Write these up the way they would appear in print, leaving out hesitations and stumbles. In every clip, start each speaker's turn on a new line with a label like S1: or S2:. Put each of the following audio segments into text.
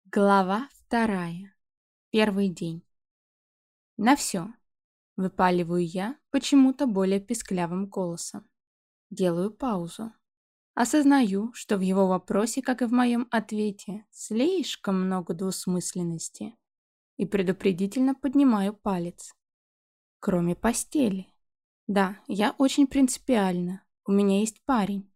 S1: Глава 2. Первый день. На все. Выпаливаю я почему-то более писклявым голосом. Делаю паузу. Осознаю, что в его вопросе, как и в моем ответе, слишком много двусмысленности. И предупредительно поднимаю палец. Кроме постели. Да, я очень принципиальна. У меня есть парень.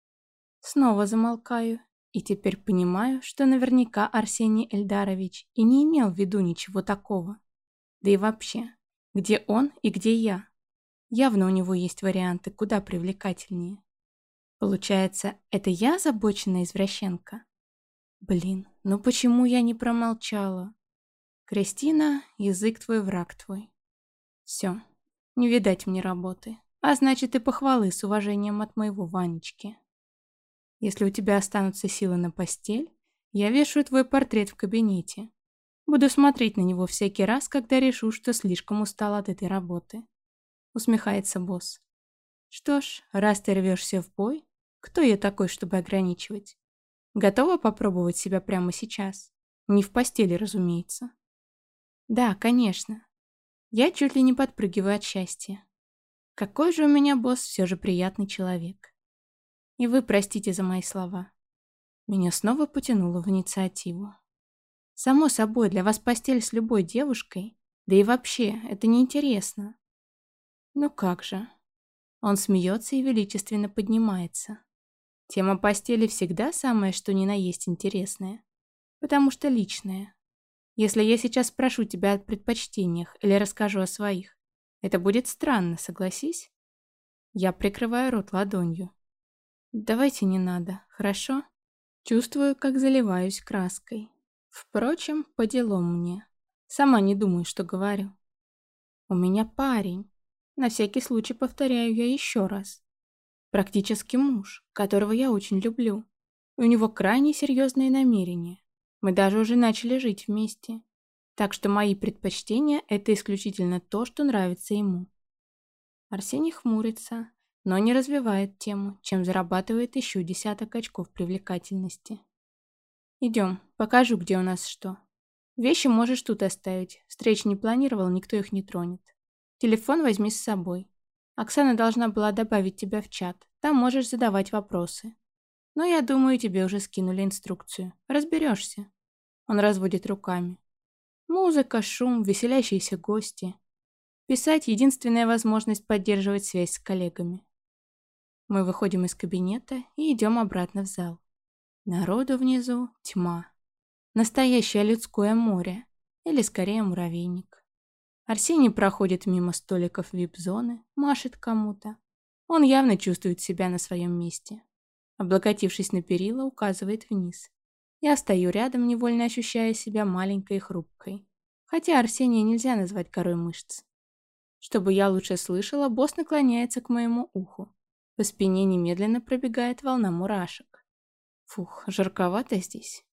S1: Снова замолкаю и теперь понимаю, что наверняка Арсений Эльдарович и не имел в виду ничего такого. Да и вообще, где он и где я? Явно у него есть варианты куда привлекательнее. Получается, это я озабоченная извращенка? Блин, ну почему я не промолчала? Кристина, язык твой, враг твой. Все, не видать мне работы. А значит и похвалы с уважением от моего Ванечки. Если у тебя останутся силы на постель, я вешаю твой портрет в кабинете. Буду смотреть на него всякий раз, когда решу, что слишком устал от этой работы. Усмехается босс. Что ж, раз ты рвешься в бой, кто я такой, чтобы ограничивать? Готова попробовать себя прямо сейчас? Не в постели, разумеется. Да, конечно. Я чуть ли не подпрыгиваю от счастья. Какой же у меня босс все же приятный человек. И вы простите за мои слова. Меня снова потянуло в инициативу. Само собой, для вас постель с любой девушкой, да и вообще, это неинтересно. Ну как же. Он смеется и величественно поднимается. Тема постели всегда самое, что ни на есть интересное. Потому что личное. Если я сейчас спрошу тебя о предпочтениях или расскажу о своих, это будет странно, согласись? Я прикрываю рот ладонью. Давайте не надо, хорошо? Чувствую, как заливаюсь краской. Впрочем, по делам мне. Сама не думаю, что говорю. У меня парень. На всякий случай повторяю я еще раз. Практически муж, которого я очень люблю. И у него крайне серьезные намерения. Мы даже уже начали жить вместе. Так что мои предпочтения – это исключительно то, что нравится ему. Арсений хмурится, но не развивает тему, чем зарабатывает еще десяток очков привлекательности. Идем, покажу, где у нас что. Вещи можешь тут оставить. Встреч не планировал, никто их не тронет. Телефон возьми с собой. Оксана должна была добавить тебя в чат. Там можешь задавать вопросы. Но я думаю, тебе уже скинули инструкцию. Разберешься. Он разводит руками. Музыка, шум, веселящиеся гости. Писать — единственная возможность поддерживать связь с коллегами. Мы выходим из кабинета и идем обратно в зал. Народу внизу тьма. Настоящее людское море. Или скорее муравейник. Арсений проходит мимо столиков вип-зоны, машет кому-то. Он явно чувствует себя на своем месте. Облокотившись на перила, указывает вниз. Я стою рядом, невольно ощущая себя маленькой и хрупкой. Хотя Арсения нельзя назвать горой мышц. Чтобы я лучше слышала, босс наклоняется к моему уху. По спине немедленно пробегает волна мурашек. Фух, жарковато здесь.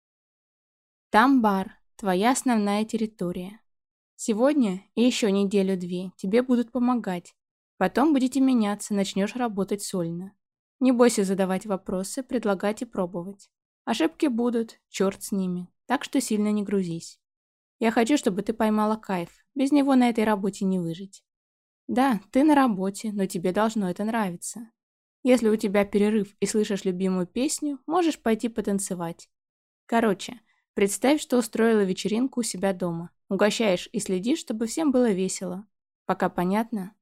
S1: Там бар, твоя основная территория. Сегодня и еще неделю-две тебе будут помогать. Потом будете меняться, начнешь работать сольно. Не бойся задавать вопросы, предлагать и пробовать. Ошибки будут, черт с ними, так что сильно не грузись. Я хочу, чтобы ты поймала кайф, без него на этой работе не выжить. Да, ты на работе, но тебе должно это нравиться. Если у тебя перерыв и слышишь любимую песню, можешь пойти потанцевать. Короче, представь, что устроила вечеринку у себя дома. Угощаешь и следишь, чтобы всем было весело. Пока понятно?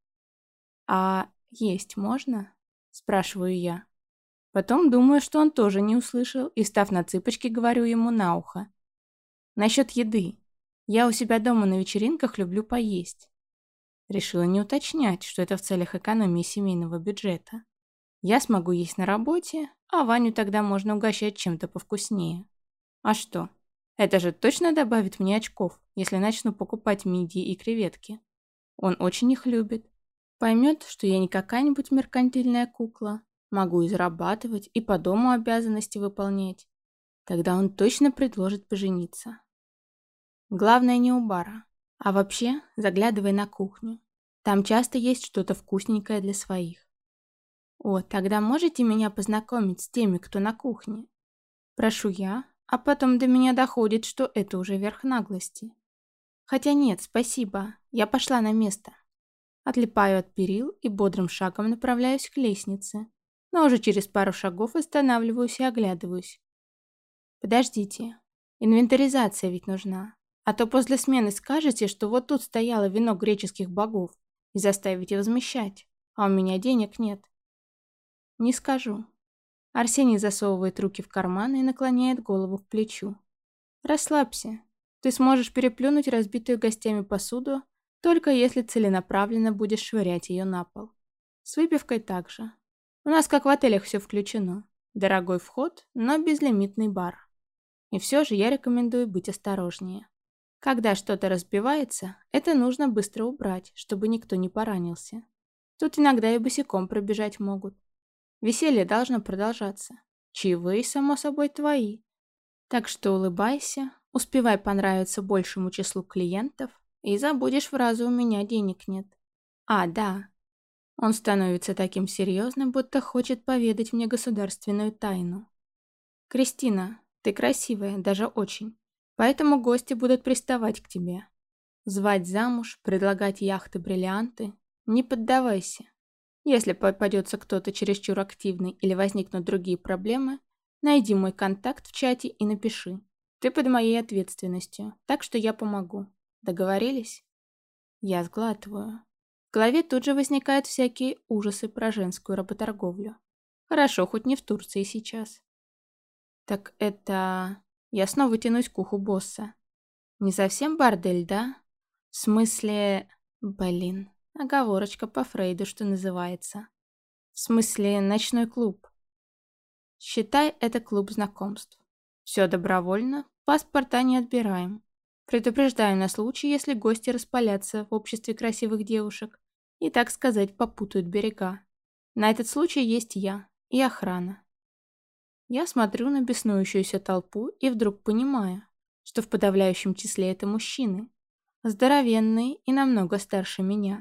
S1: А есть можно? Спрашиваю я. Потом думаю, что он тоже не услышал, и, став на цыпочки, говорю ему на ухо. Насчет еды. Я у себя дома на вечеринках люблю поесть. Решила не уточнять, что это в целях экономии семейного бюджета. Я смогу есть на работе, а Ваню тогда можно угощать чем-то повкуснее. А что? Это же точно добавит мне очков, если начну покупать мидии и креветки. Он очень их любит. Поймет, что я не какая-нибудь меркантильная кукла. Могу и зарабатывать, и по дому обязанности выполнять. Тогда он точно предложит пожениться. Главное не у бара. А вообще, заглядывай на кухню. Там часто есть что-то вкусненькое для своих. О, тогда можете меня познакомить с теми, кто на кухне? Прошу я, а потом до меня доходит, что это уже верх наглости. Хотя нет, спасибо, я пошла на место. Отлипаю от перил и бодрым шагом направляюсь к лестнице, но уже через пару шагов останавливаюсь и оглядываюсь. Подождите, инвентаризация ведь нужна. А то после смены скажете, что вот тут стояло вино греческих богов, и заставите возмещать, а у меня денег нет. Не скажу. Арсений засовывает руки в карманы и наклоняет голову к плечу. Расслабься. Ты сможешь переплюнуть разбитую гостями посуду, только если целенаправленно будешь швырять ее на пол. С выпивкой также. У нас, как в отелях, все включено. Дорогой вход, но безлимитный бар. И все же я рекомендую быть осторожнее. Когда что-то разбивается, это нужно быстро убрать, чтобы никто не поранился. Тут иногда и босиком пробежать могут. Веселье должно продолжаться. Чаевые, само собой, твои. Так что улыбайся, успевай понравиться большему числу клиентов и забудешь фразу «у меня денег нет». А, да. Он становится таким серьезным, будто хочет поведать мне государственную тайну. Кристина, ты красивая, даже очень. Поэтому гости будут приставать к тебе. Звать замуж, предлагать яхты-бриллианты. Не поддавайся. Если попадется кто-то чересчур активный или возникнут другие проблемы, найди мой контакт в чате и напиши. Ты под моей ответственностью, так что я помогу. Договорились? Я сглатываю. В голове тут же возникают всякие ужасы про женскую работорговлю. Хорошо, хоть не в Турции сейчас. Так это... Я снова тянусь к уху босса. Не совсем бордель, да? В смысле... Блин, оговорочка по Фрейду, что называется. В смысле, ночной клуб. Считай, это клуб знакомств. Все добровольно, паспорта не отбираем. Предупреждаю на случай, если гости распалятся в обществе красивых девушек и, так сказать, попутают берега. На этот случай есть я и охрана. Я смотрю на беснующуюся толпу и вдруг понимаю, что в подавляющем числе это мужчины, здоровенные и намного старше меня.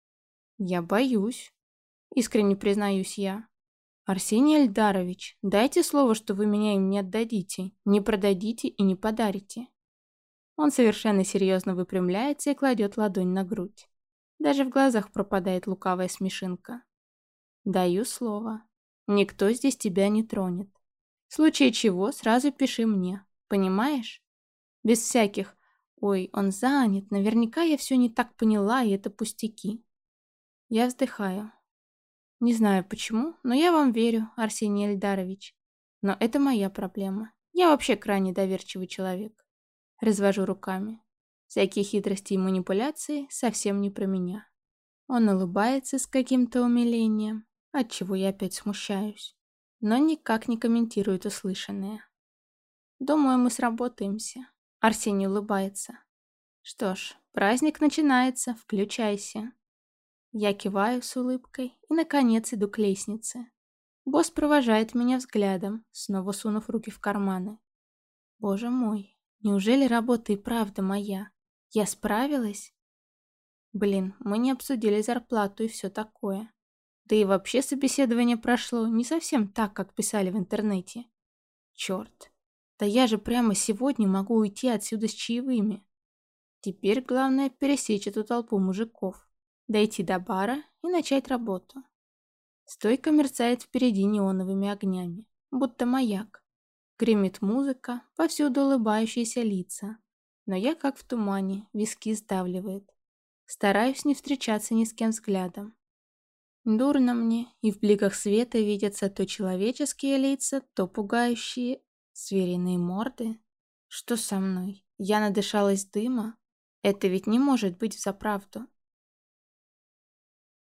S1: Я боюсь, искренне признаюсь я. Арсений Эльдарович, дайте слово, что вы меня им не отдадите, не продадите и не подарите. Он совершенно серьезно выпрямляется и кладет ладонь на грудь. Даже в глазах пропадает лукавая смешинка. Даю слово. Никто здесь тебя не тронет. В случае чего сразу пиши мне, понимаешь? Без всяких «Ой, он занят, наверняка я все не так поняла, и это пустяки». Я вздыхаю. Не знаю почему, но я вам верю, Арсений Эльдарович. Но это моя проблема. Я вообще крайне доверчивый человек. Развожу руками. Всякие хитрости и манипуляции совсем не про меня. Он улыбается с каким-то умилением, отчего я опять смущаюсь, но никак не комментирует услышанное. Думаю, мы сработаемся. Арсений улыбается. Что ж, праздник начинается, включайся. Я киваю с улыбкой и, наконец, иду к лестнице. Босс провожает меня взглядом, снова сунув руки в карманы. Боже мой, неужели работа и правда моя? Я справилась? Блин, мы не обсудили зарплату и все такое. Да и вообще собеседование прошло не совсем так, как писали в интернете. Черт, да я же прямо сегодня могу уйти отсюда с чаевыми. Теперь главное пересечь эту толпу мужиков, дойти до бара и начать работу. Стойка мерцает впереди неоновыми огнями, будто маяк. Гремит музыка, повсюду улыбающиеся лица. Но я как в тумане, виски сдавливает. Стараюсь не встречаться ни с кем взглядом. Дурно мне, и в бликах света видятся то человеческие лица, то пугающие звериные морды. Что со мной? Я надышалась дыма? Это ведь не может быть взаправду.